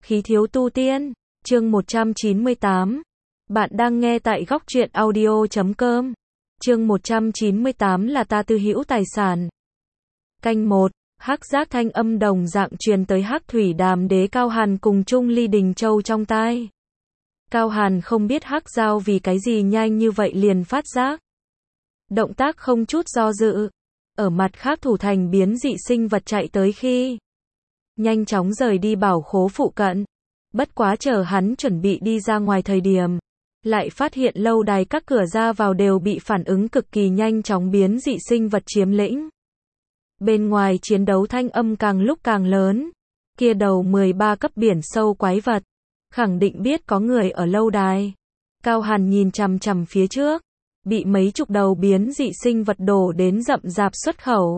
Khí thiếu tu tiên, chương 198. Bạn đang nghe tại góc truyện audio.com. Chương 198 là ta tư hữu tài sản. Canh 1, hắc giác thanh âm đồng dạng truyền tới Hắc Thủy Đàm Đế Cao Hàn cùng Trung Ly Đình Châu trong tai. Cao Hàn không biết Hắc Giao vì cái gì nhanh như vậy liền phát giác. Động tác không chút do dự. Ở mặt khác thủ thành biến dị sinh vật chạy tới khi nhanh chóng rời đi bảo khố phụ cận. Bất quá chờ hắn chuẩn bị đi ra ngoài thời điểm, lại phát hiện lâu đài các cửa ra vào đều bị phản ứng cực kỳ nhanh chóng biến dị sinh vật chiếm lĩnh. Bên ngoài chiến đấu thanh âm càng lúc càng lớn. Kia đầu 13 cấp biển sâu quái vật, khẳng định biết có người ở lâu đài. Cao Hàn nhìn chằm chằm phía trước, bị mấy chục đầu biến dị sinh vật đổ đến rậm rạp xuất khẩu.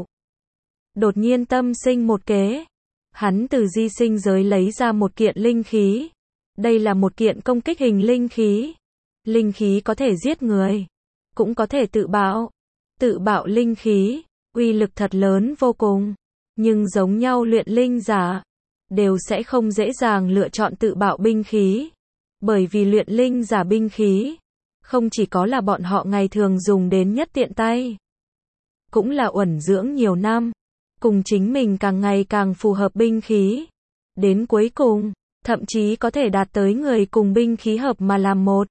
Đột nhiên tâm sinh một kế. Hắn từ di sinh giới lấy ra một kiện linh khí. Đây là một kiện công kích hình linh khí. Linh khí có thể giết người, cũng có thể tự bạo. Tự bạo linh khí, uy lực thật lớn vô cùng. Nhưng giống nhau luyện linh giả, đều sẽ không dễ dàng lựa chọn tự bạo binh khí. Bởi vì luyện linh giả binh khí, không chỉ có là bọn họ ngày thường dùng đến nhất tiện tay, cũng là uẩn dưỡng nhiều năm, cùng chính mình càng ngày càng phù hợp binh khí. Đến cuối cùng, thậm chí có thể đạt tới người cùng binh khí hợp mà làm một.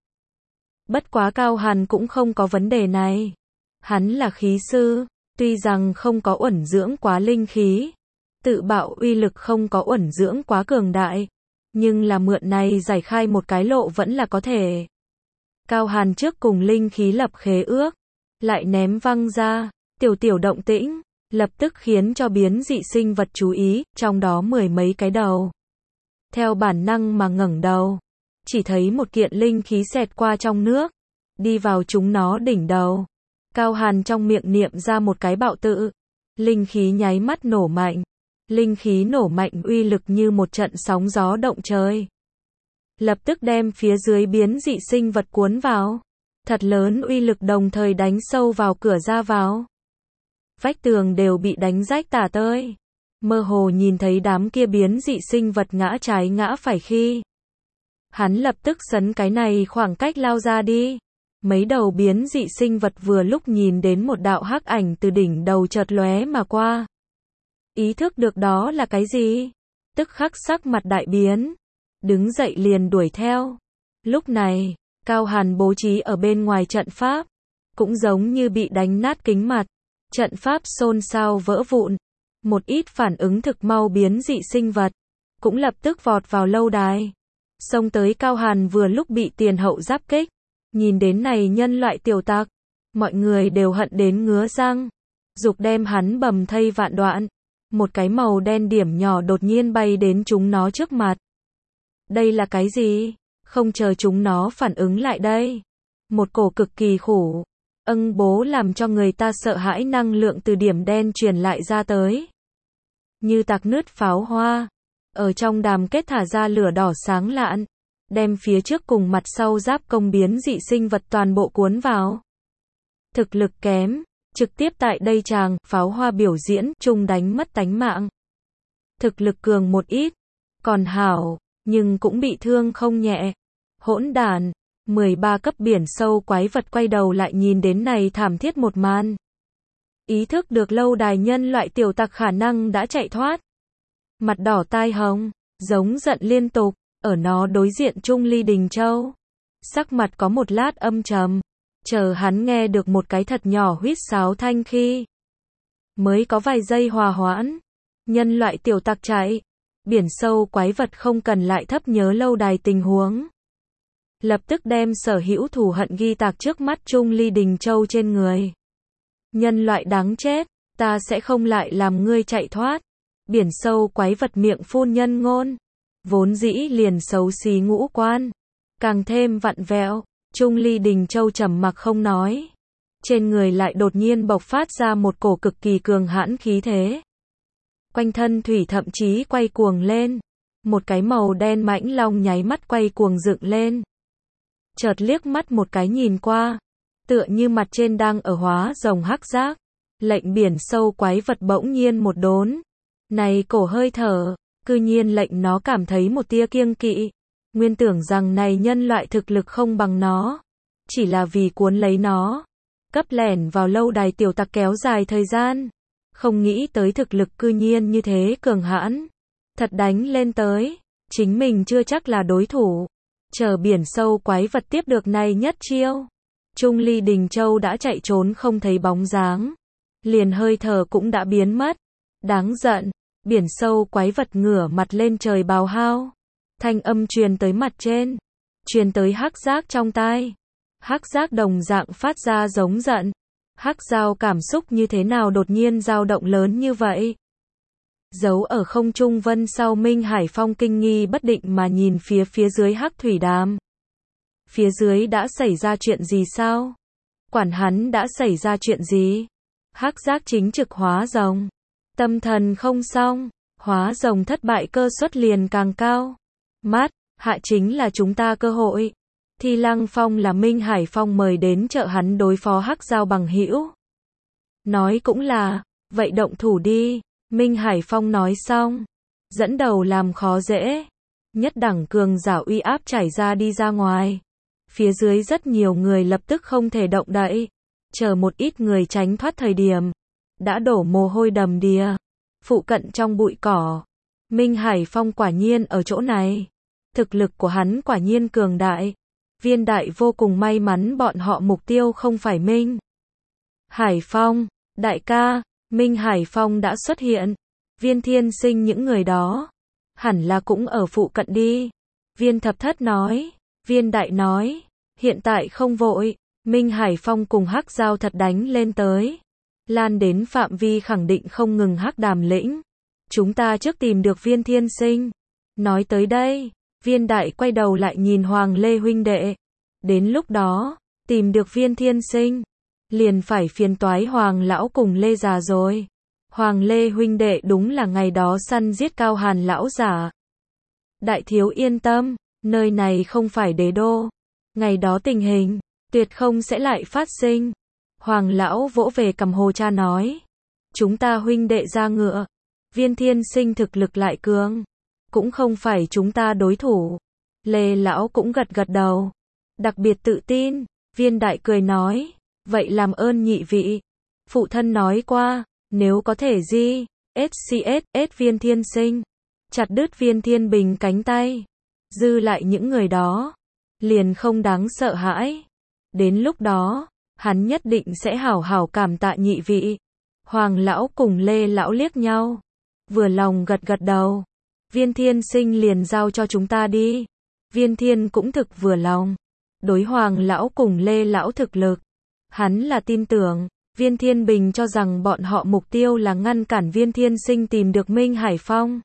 Bất quá Cao Hàn cũng không có vấn đề này. Hắn là khí sư, tuy rằng không có uẩn dưỡng quá linh khí, tự bạo uy lực không có uẩn dưỡng quá cường đại, nhưng là mượn này giải khai một cái lộ vẫn là có thể. Cao Hàn trước cùng linh khí lập khế ước, lại ném văng ra, tiểu động tĩnh, lập tức khiến cho biến dị sinh vật chú ý, trong đó 10 mấy cái đầu. Theo bản năng mà ngẩng đầu, chỉ thấy một kiện linh khí xẹt qua trong nước, đi vào chúng nó đỉnh đầu. Cao Hàn trong miệng niệm ra một cái bạo tự, linh khí nháy mắt nổ mạnh. Linh khí nổ mạnh uy lực như một trận sóng gió động trời, lập tức đem phía dưới biến dị sinh vật cuốn vào. Thật lớn uy lực đồng thời đánh sâu vào cửa ra vào. Vách tường đều bị đánh rách tả tơi. Mơ hồ nhìn thấy đám kia biến dị sinh vật ngã trái ngã phải khi hắn lập tức sấn cái này khoảng cách lao ra đi. Mấy đầu biến dị sinh vật vừa lúc nhìn đến một đạo hắc ảnh từ đỉnh đầu chợt lóe mà qua. Ý thức được đó là cái gì? Tức khắc sắc mặt đại biến. Đứng dậy liền đuổi theo. Lúc này, Cao Hàn bố trí ở bên ngoài trận pháp, cũng giống như bị đánh nát kính mặt. Trận pháp xôn xao vỡ vụn. Một ít phản ứng thực mau biến dị sinh vật, cũng lập tức vọt vào lâu đài. Xông tới Cao Hàn vừa lúc bị tiền hậu giáp kích. Nhìn đến này nhân loại tiểu tặc, mọi người đều hận đến ngứa răng. Dục đem hắn bầm thây vạn đoạn. Một cái màu đen điểm nhỏ đột nhiên bay đến chúng nó trước mặt. Đây là cái gì? Không chờ chúng nó phản ứng lại đây. Một cổ cực kỳ khủng, bố làm cho người ta sợ hãi năng lượng từ điểm đen truyền lại ra tới. Như tạc nứt pháo hoa. Ở trong đàm kết thả ra lửa đỏ sáng lạn. Đem phía trước cùng mặt sau giáp công biến dị sinh vật toàn bộ cuốn vào. Thực lực kém, trực tiếp tại đây chàng pháo hoa biểu diễn chung đánh mất tánh mạng. Thực lực cường một ít, còn hảo, nhưng cũng bị thương không nhẹ. Hỗn đản, 13 cấp biển sâu quái vật quay đầu lại nhìn đến này thảm thiết một màn. Ý thức được lâu đài nhân loại tiểu tặc khả năng đã chạy thoát. Mặt đỏ tai hồng, giống giận liên tục. Ở nó đối diện Trung Ly Đình Châu, sắc mặt có một lát âm trầm. Chờ hắn nghe được một cái thật nhỏ huýt sáo thanh khi mới có vài giây hòa hoãn. Nhân loại tiểu tặc chạy, biển sâu quái vật không cần lại thấp nhớ lâu đài tình huống. Lập tức đem sở hữu thù hận ghi tạc trước mắt Trung Ly Đình Châu trên người. Nhân loại đáng chết, ta sẽ không lại làm ngươi chạy thoát. Biển sâu quái vật miệng phun nhân ngôn. Vốn dĩ liền xấu xí ngũ quan, càng thêm vặn vẹo. Trung Ly Đình Châu trầm mặc không nói. Trên người lại đột nhiên bộc phát ra một cổ cực kỳ cường hãn khí thế. Quanh thân thủy thậm chí quay cuồng lên. Một cái màu đen mãnh long nháy mắt quay cuồng dựng lên. Chợt liếc mắt một cái nhìn qua, tựa như mặt trên đang ở hóa rồng hắc giác. Lệnh biển sâu quái vật bỗng nhiên một đốn. Này cổ hơi thở, cư nhiên lệnh nó cảm thấy một tia kiêng kỵ. Nguyên tưởng rằng này nhân loại thực lực không bằng nó, chỉ là vì cuốn lấy nó, cấp lẻn vào lâu đài tiểu tặc kéo dài thời gian. Không nghĩ tới thực lực cư nhiên như thế cường hãn. Thật đánh lên tới, chính mình chưa chắc là đối thủ. Chờ biển sâu quái vật tiếp được này nhất chiêu. Trung Ly Đình Châu đã chạy trốn không thấy bóng dáng. Liền hơi thở cũng đã biến mất. Đáng giận, biển sâu quái vật ngửa mặt lên trời bào hao. Thanh âm truyền tới mặt trên, truyền tới Hắc Giác trong tai. Hắc Giác đồng dạng phát ra giống giận. Hắc Giao cảm xúc như thế nào đột nhiên dao động lớn như vậy? Giấu ở không trung vân sau Minh Hải Phong kinh nghi bất định mà nhìn phía dưới Hắc Thủy Đàm. Phía dưới đã xảy ra chuyện gì sao? Quản hắn đã xảy ra chuyện gì? Hắc Giác chính trực hóa rồng. Tâm thần không xong, hóa rồng thất bại cơ suất liền càng cao. Mát, hạ chính là chúng ta cơ hội. Thi Lăng Phong là Minh Hải Phong mời đến trợ hắn đối phó Hắc Giao bằng hữu. Nói cũng là, vậy động thủ đi. Minh Hải Phong nói xong, dẫn đầu làm khó dễ. Nhất đẳng cường giả uy áp trải ra đi ra ngoài. Phía dưới rất nhiều người lập tức không thể động đậy. Chờ một ít người tránh thoát thời điểm, đã đổ mồ hôi đầm đìa. Phụ cận trong bụi cỏ, Minh Hải Phong quả nhiên ở chỗ này. Thực lực của hắn quả nhiên cường đại. Viên Đại vô cùng may mắn bọn họ mục tiêu không phải Minh Hải Phong. Đại ca, Minh Hải Phong đã xuất hiện. Viên Thiên Sinh những người đó hẳn là cũng ở phụ cận đi. Viên Thập Thất nói. Viên Đại nói, hiện tại không vội. Minh Hải Phong cùng Hắc Giao thật đánh lên tới. Lan đến phạm vi khẳng định không ngừng Hắc Đàm lĩnh. Chúng ta trước tìm được Viên Thiên Sinh. Nói tới đây, Viên Đại quay đầu lại nhìn Hoàng Lê huynh đệ. Đến lúc đó, tìm được Viên Thiên Sinh, liền phải phiền toái Hoàng lão cùng Lê già rồi. Hoàng Lê huynh đệ đúng là ngày đó săn giết Cao Hàn lão giả. Đại thiếu yên tâm, nơi này không phải đế đô. Ngày đó tình hình tuyệt không sẽ lại phát sinh. Hoàng lão vỗ về cầm Hồ Cha nói, chúng ta huynh đệ ra ngựa. Viên Thiên Sinh thực lực lại cường, cũng không phải chúng ta đối thủ. Lê lão cũng gật gật đầu, đặc biệt tự tin. Viên Đại cười nói, vậy làm ơn nhị vị. Phụ thân nói qua, nếu có thể SCS Viên Thiên Sinh, chặt đứt Viên Thiên Bình cánh tay, dư lại những người đó, liền không đáng sợ hãi. Đến lúc đó, hắn nhất định sẽ hảo hảo cảm tạ nhị vị. Hoàng lão cùng Lê lão liếc nhau, vừa lòng gật gật đầu. Viên Thiên Sinh liền giao cho chúng ta đi. Viên Thiên cũng thực vừa lòng. Đối Hoàng lão cùng Lê lão thực lực, hắn là tin tưởng. Viên Thiên Bình cho rằng bọn họ mục tiêu là ngăn cản Viên Thiên Sinh tìm được Minh Hải Phong,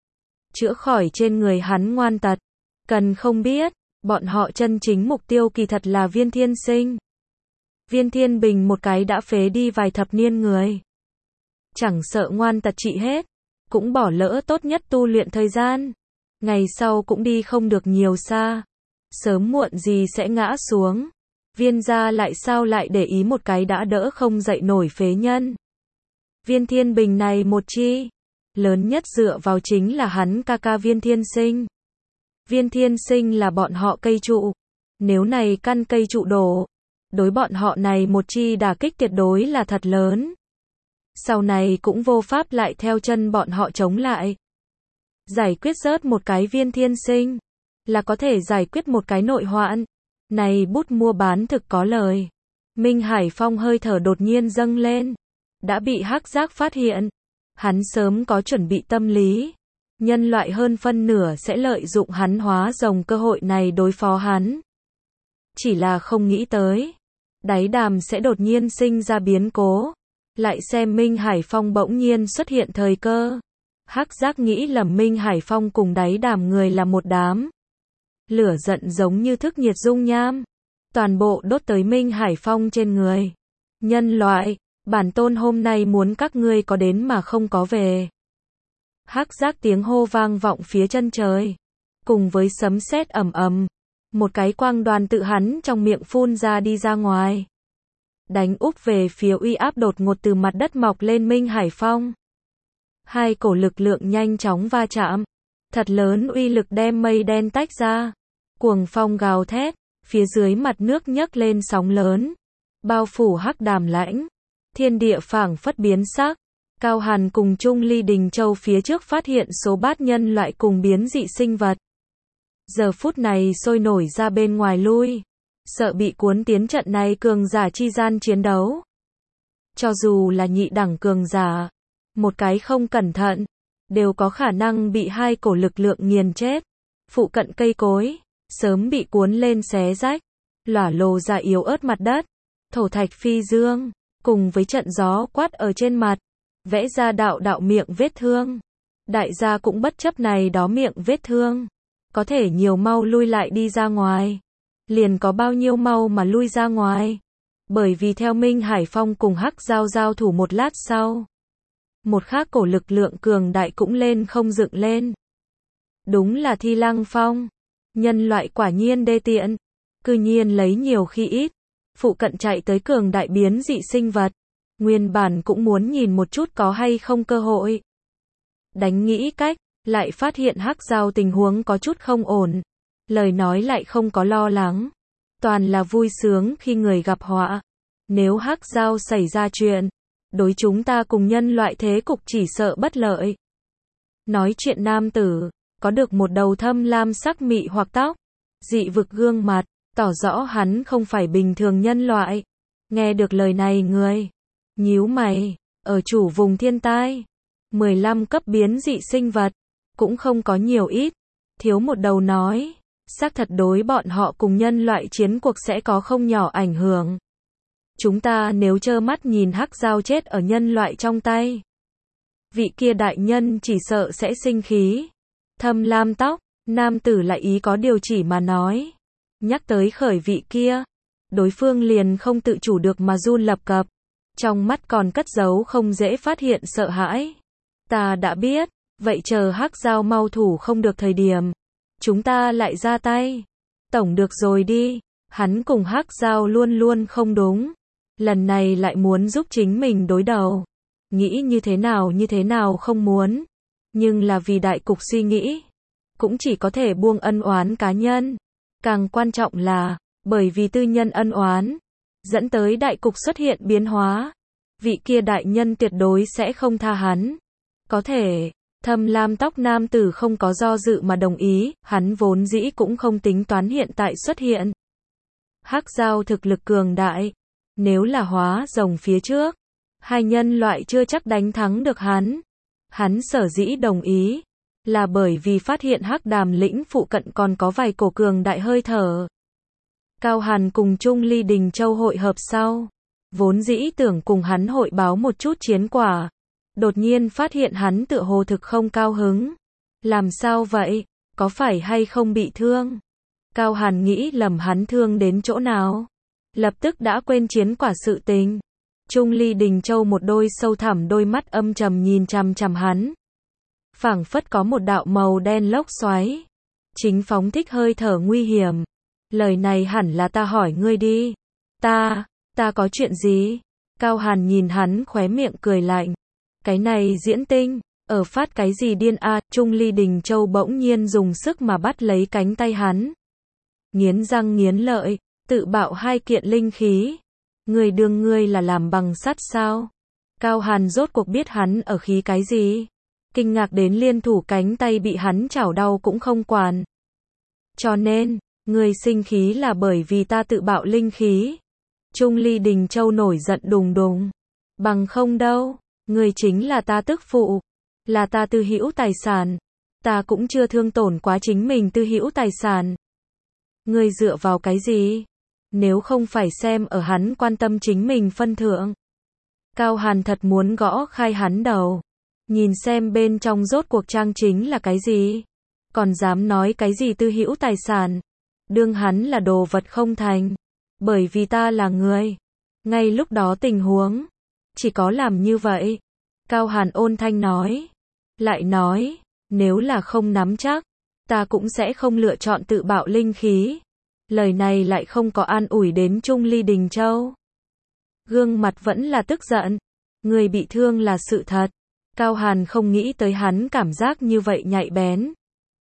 chữa khỏi trên người hắn ngoan tật. Cần không biết, bọn họ chân chính mục tiêu kỳ thật là Viên Thiên Sinh. Viên Thiên Bình một cái đã phế đi vài thập niên người, chẳng sợ ngoan tật trị hết, cũng bỏ lỡ tốt nhất tu luyện thời gian. Ngày sau cũng đi không được nhiều xa, sớm muộn gì sẽ ngã xuống. Viên gia lại sao lại để ý một cái đã đỡ không dậy nổi phế nhân. Viên Thiên Bình này một chi, lớn nhất dựa vào chính là hắn ca ca Viên Thiên Sinh. Viên Thiên Sinh là bọn họ cây trụ. Nếu này căn cây trụ đổ, đối bọn họ này một chi đả kích tuyệt đối là thật lớn. Sau này cũng vô pháp lại theo chân bọn họ chống lại. Giải quyết rớt một cái Viên Thiên Sinh, là có thể giải quyết một cái nội hoạn. Này bút mua bán thực có lời. Minh Hải Phong hơi thở đột nhiên dâng lên. Đã bị Hắc Giác phát hiện. Hắn sớm có chuẩn bị tâm lý. Nhân loại hơn phân nửa sẽ lợi dụng hắn hóa rồng cơ hội này đối phó hắn. Chỉ là không nghĩ tới, Đáy Đàm sẽ đột nhiên sinh ra biến cố. Lại xem Minh Hải Phong bỗng nhiên xuất hiện thời cơ. Hắc Giác nghĩ lầm Minh Hải Phong cùng Đáy Đàm người là một đám. Lửa giận giống như thức nhiệt dung nham, toàn bộ đốt tới Minh Hải Phong trên người. Nhân loại, bản tôn hôm nay muốn các ngươi có đến mà không có về. Hắc Giác tiếng hô vang vọng phía chân trời, cùng với sấm sét ầm ầm, một cái quang đoàn tự hắn trong miệng phun ra đi ra ngoài, đánh úp về phía uy áp đột ngột từ mặt đất mọc lên Minh Hải Phong. Hai cổ lực lượng nhanh chóng va chạm, thật lớn uy lực đem mây đen tách ra. Cuồng phong gào thét, phía dưới mặt nước nhấc lên sóng lớn, bao phủ hắc đàm lãnh, thiên địa phảng phất biến sắc. Cao Hàn cùng Trung Ly Đình Châu phía trước phát hiện số bát nhân loại cùng biến dị sinh vật. Giờ phút này sôi nổi ra bên ngoài lui, sợ bị cuốn tiến trận này cường giả chi gian chiến đấu. Cho dù là nhị đẳng cường giả, một cái không cẩn thận, đều có khả năng bị hai cổ lực lượng nghiền chết. Phụ cận cây cối, sớm bị cuốn lên xé rách, lỏa lồ ra yếu ớt mặt đất, thổ thạch phi dương, cùng với trận gió quát ở trên mặt, vẽ ra đạo đạo miệng vết thương. Đại gia cũng bất chấp này đó miệng vết thương, có thể nhiều mau lui lại đi ra ngoài, liền có bao nhiêu mau mà lui ra ngoài. Bởi vì theo Minh Hải Phong cùng Hắc Giao giao thủ một lát sau, một khác cổ lực lượng cường đại cũng lên không dựng lên. Đúng là Thi Lăng Phong. Nhân loại quả nhiên đê tiện, cư nhiên lấy nhiều khi ít. Phụ cận chạy tới cường đại biến dị sinh vật, nguyên bản cũng muốn nhìn một chút có hay không cơ hội. Đánh nghĩ cách, lại phát hiện Hắc Giao tình huống có chút không ổn. Lời nói lại không có lo lắng, toàn là vui sướng khi người gặp họa. Nếu Hắc Giao xảy ra chuyện, đối chúng ta cùng nhân loại thế cục chỉ sợ bất lợi. Nói chuyện nam tử, có được một đầu thâm lam sắc mị hoặc tóc, dị vực gương mặt, tỏ rõ hắn không phải bình thường nhân loại. Nghe được lời này người nhíu mày, ở chủ vùng thiên tai, 15 cấp biến dị sinh vật, cũng không có nhiều ít, thiếu một đầu nói, xác thật đối bọn họ cùng nhân loại chiến cuộc sẽ có không nhỏ ảnh hưởng. Chúng ta nếu trơ mắt nhìn Hắc Giao chết ở nhân loại trong tay, vị kia đại nhân chỉ sợ sẽ sinh khí. Thâm lam tóc, nam tử lại ý có điều chỉ mà nói. Nhắc tới khởi vị kia, đối phương liền không tự chủ được mà run lập cập, trong mắt còn cất giấu không dễ phát hiện sợ hãi. Ta đã biết, vậy chờ Hắc Giao mau thủ không được thời điểm, chúng ta lại ra tay. Tổng được rồi đi, hắn cùng Hắc Giao luôn luôn không đúng, lần này lại muốn giúp chính mình đối đầu. Nghĩ như thế nào không muốn, nhưng là vì đại cục suy nghĩ, cũng chỉ có thể buông ân oán cá nhân. Càng quan trọng là, bởi vì tư nhân ân oán, dẫn tới đại cục xuất hiện biến hóa. Vị kia đại nhân tuyệt đối sẽ không tha hắn. Có thể, thâm lam tóc nam tử không có do dự mà đồng ý, hắn vốn dĩ cũng không tính toán hiện tại xuất hiện. Hắc Giao thực lực cường đại, nếu là hóa rồng phía trước, hai nhân loại chưa chắc đánh thắng được hắn. Hắn sở dĩ đồng ý, là bởi vì phát hiện Hắc Đàm lĩnh phụ cận còn có vài cổ cường đại hơi thở. Cao Hàn cùng Trung Ly Đình Châu hội hợp sau, vốn dĩ tưởng cùng hắn hội báo một chút chiến quả, đột nhiên phát hiện hắn tựa hồ thực không cao hứng. Làm sao vậy, có phải hay không bị thương? Cao Hàn nghĩ lầm hắn thương đến chỗ nào, lập tức đã quên chiến quả sự tình. Trung Ly Đình Châu một đôi sâu thẳm đôi mắt âm trầm nhìn chằm chằm hắn, phảng phất có một đạo màu đen lốc xoáy, chính phóng thích hơi thở nguy hiểm. Lời này hẳn là ta hỏi ngươi đi. Ta có chuyện gì? Cao Hàn nhìn hắn khóe miệng cười lạnh. Cái này diễn tinh, ở phát cái gì điên a? Trung Ly Đình Châu bỗng nhiên dùng sức mà bắt lấy cánh tay hắn. Nghiến răng nghiến lợi, tự bạo hai kiện linh khí. Người đương ngươi là làm bằng sắt sao? Cao Hàn rốt cuộc biết hắn ở khí cái gì? Kinh ngạc đến liên thủ cánh tay bị hắn chảo đau cũng không quản. Cho nên, ngươi sinh khí là bởi vì ta tự bạo linh khí. Trung Ly Đình Châu nổi giận đùng đùng. Bằng không đâu, ngươi chính là ta tức phụ, là ta tư hữu tài sản. Ta cũng chưa thương tổn quá chính mình tư hữu tài sản. Ngươi dựa vào cái gì? Nếu không phải xem ở hắn quan tâm chính mình phân thượng. Cao Hàn thật muốn gõ khai hắn đầu. Nhìn xem bên trong rốt cuộc trang chính là cái gì? Còn dám nói cái gì tư hữu tài sản? Đương hắn là đồ vật không thành. Bởi vì ta là người. Ngay lúc đó tình huống, chỉ có làm như vậy. Cao Hàn ôn thanh nói. Lại nói, nếu là không nắm chắc, ta cũng sẽ không lựa chọn tự bạo linh khí. Lời này lại không có an ủi đến Trung Ly Đình Châu. Gương mặt vẫn là tức giận. Người bị thương là sự thật. Cao Hàn không nghĩ tới hắn cảm giác như vậy nhạy bén.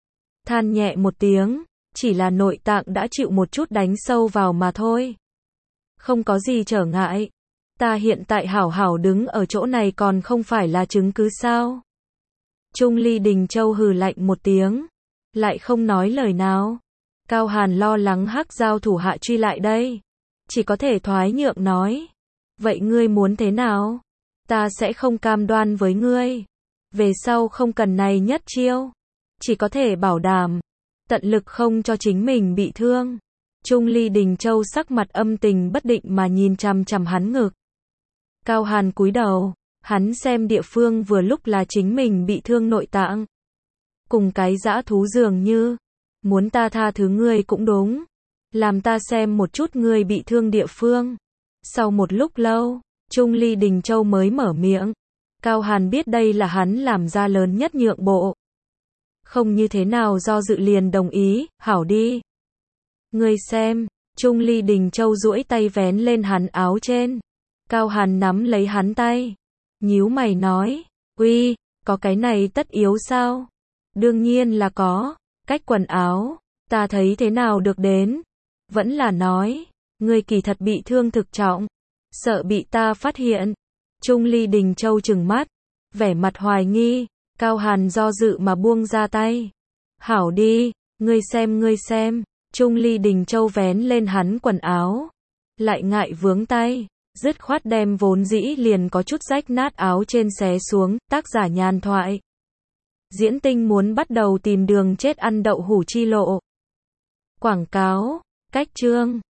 than nhẹ một tiếng, chỉ là nội tạng đã chịu một chút đánh sâu vào mà thôi. Không có gì trở ngại. Ta hiện tại hảo hảo đứng ở chỗ này còn không phải là chứng cứ sao? Trung Ly Đình Châu hừ lạnh một tiếng, lại không nói lời nào. Cao Hàn lo lắng Hắc Giao thủ hạ truy lại đây, chỉ có thể thoái nhượng nói. Vậy ngươi muốn thế nào? Ta sẽ không cam đoan với ngươi. Về sau không cần này nhất chiêu. Chỉ có thể bảo đảm, tận lực không cho chính mình bị thương. Trung Ly Đình Châu sắc mặt âm tình bất định mà nhìn chằm chằm hắn ngực. Cao Hàn cúi đầu, hắn xem địa phương vừa lúc là chính mình bị thương nội tạng. Cùng cái dã thú dường như, muốn ta tha thứ ngươi cũng đúng. Làm ta xem một chút ngươi bị thương địa phương. Sau một lúc lâu, Trung Ly Đình Châu mới mở miệng. Cao Hàn biết đây là hắn làm ra lớn nhất nhượng bộ. Không như thế nào do dự liền đồng ý, hảo đi. Ngươi xem, Trung Ly Đình Châu duỗi tay vén lên hắn áo trên. Cao Hàn nắm lấy hắn tay. Nhíu mày nói, uy, có cái này tất yếu sao? Đương nhiên là có, cách quần áo, ta thấy thế nào được đến. Vẫn là nói, ngươi kỳ thật bị thương thực trọng, sợ bị ta phát hiện. Trung Ly Đình Châu trừng mắt, vẻ mặt hoài nghi. Cao Hàn do dự mà buông ra tay. Hảo đi, ngươi xem. Trung Ly Đình Châu vén lên hắn quần áo, lại ngại vướng tay, dứt khoát đem vốn dĩ liền có chút rách nát áo trên xé xuống. Tác giả nhàn thoại. Diễn tinh muốn bắt đầu tìm đường chết ăn đậu hủ chi lộ. Quảng cáo, cách chương